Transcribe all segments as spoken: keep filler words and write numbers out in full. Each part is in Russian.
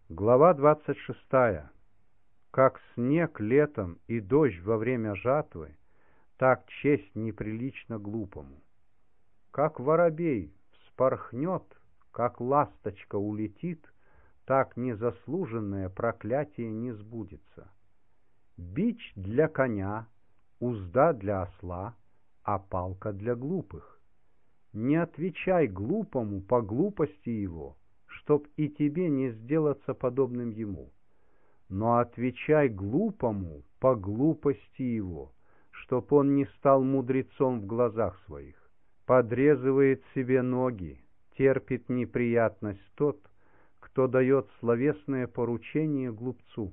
Глава двадцать шестая. Как снег летом и дождь во время жатвы, так честь неприлично глупому. Как воробей вспорхнет, как ласточка улетит, так незаслуженное проклятие не сбудется. Бич для коня, узда для осла, а палка для глупых. Не отвечай глупому по глупости его, чтоб и тебе не сделаться подобным ему. Но отвечай глупому по глупости его, чтоб он не стал мудрецом в глазах своих. Подрезывает себе ноги, терпит неприятность тот, кто дает словесное поручение глупцу.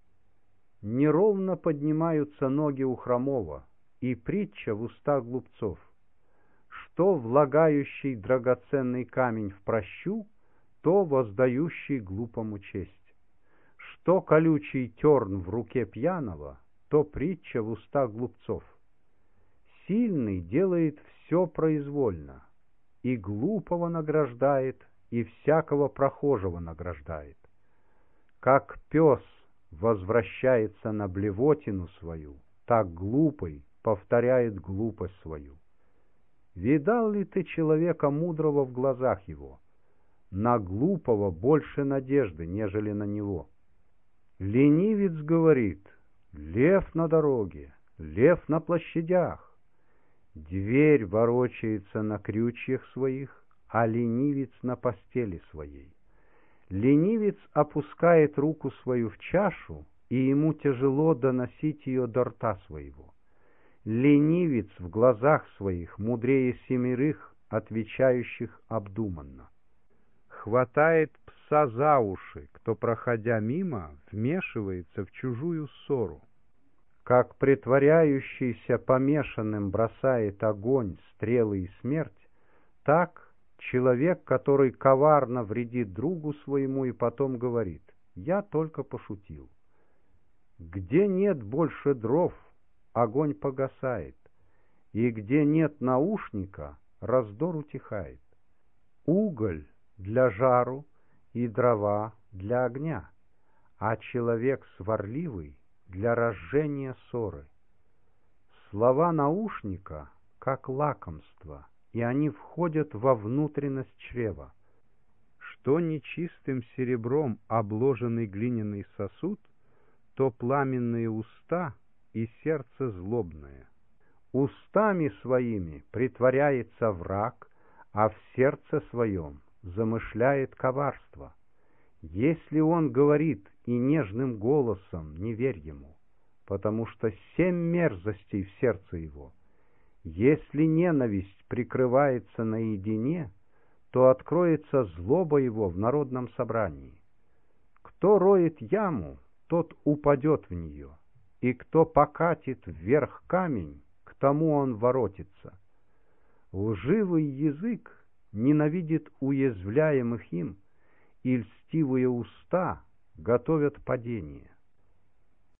Неровно поднимаются ноги у хромого, и притча в устах глупцов. Что влагающий драгоценный камень в прощу, то воздающий глупому честь. Что колючий терн в руке пьяного, то притча в устах глупцов. Сильный делает все произвольно, и глупого награждает, и всякого прохожего награждает. Как пес возвращается на блевотину свою, так глупый повторяет глупость свою. Видал ли ты человека мудрого в глазах его? На глупого больше надежды, нежели на него. Ленивец говорит: лев на дороге, лев на площадях. Дверь ворочается на крючьях своих, а ленивец на постели своей. Ленивец опускает руку свою в чашу, и ему тяжело доносить ее до рта своего. Ленивец в глазах своих мудрее семерых, отвечающих обдуманно. Хватает пса за уши, кто, проходя мимо, вмешивается в чужую ссору. Как притворяющийся помешанным бросает огонь, стрелы и смерть, так человек, который коварно вредит другу своему и потом говорит: «Я только пошутил». Где нет больше дров, огонь погасает, и где нет наушника, раздор утихает. Уголь для жару и дрова для огня, а человек сварливый для разжения ссоры. Слова наушника как лакомство, и они входят во внутренность чрева. Что нечистым серебром обложенный глиняный сосуд, то пламенные уста и сердце злобное. Устами своими притворяется враг, а в сердце своем замышляет коварство. Если он говорит и нежным голосом, не верь ему, потому что семь мерзостей в сердце его. Если ненависть прикрывается наедине, то откроется злоба его в народном собрании. Кто роет яму, тот упадет в нее, и кто покатит вверх камень, к тому он воротится. Лживый язык ненавидит уязвляемых им, и льстивые уста готовят падение.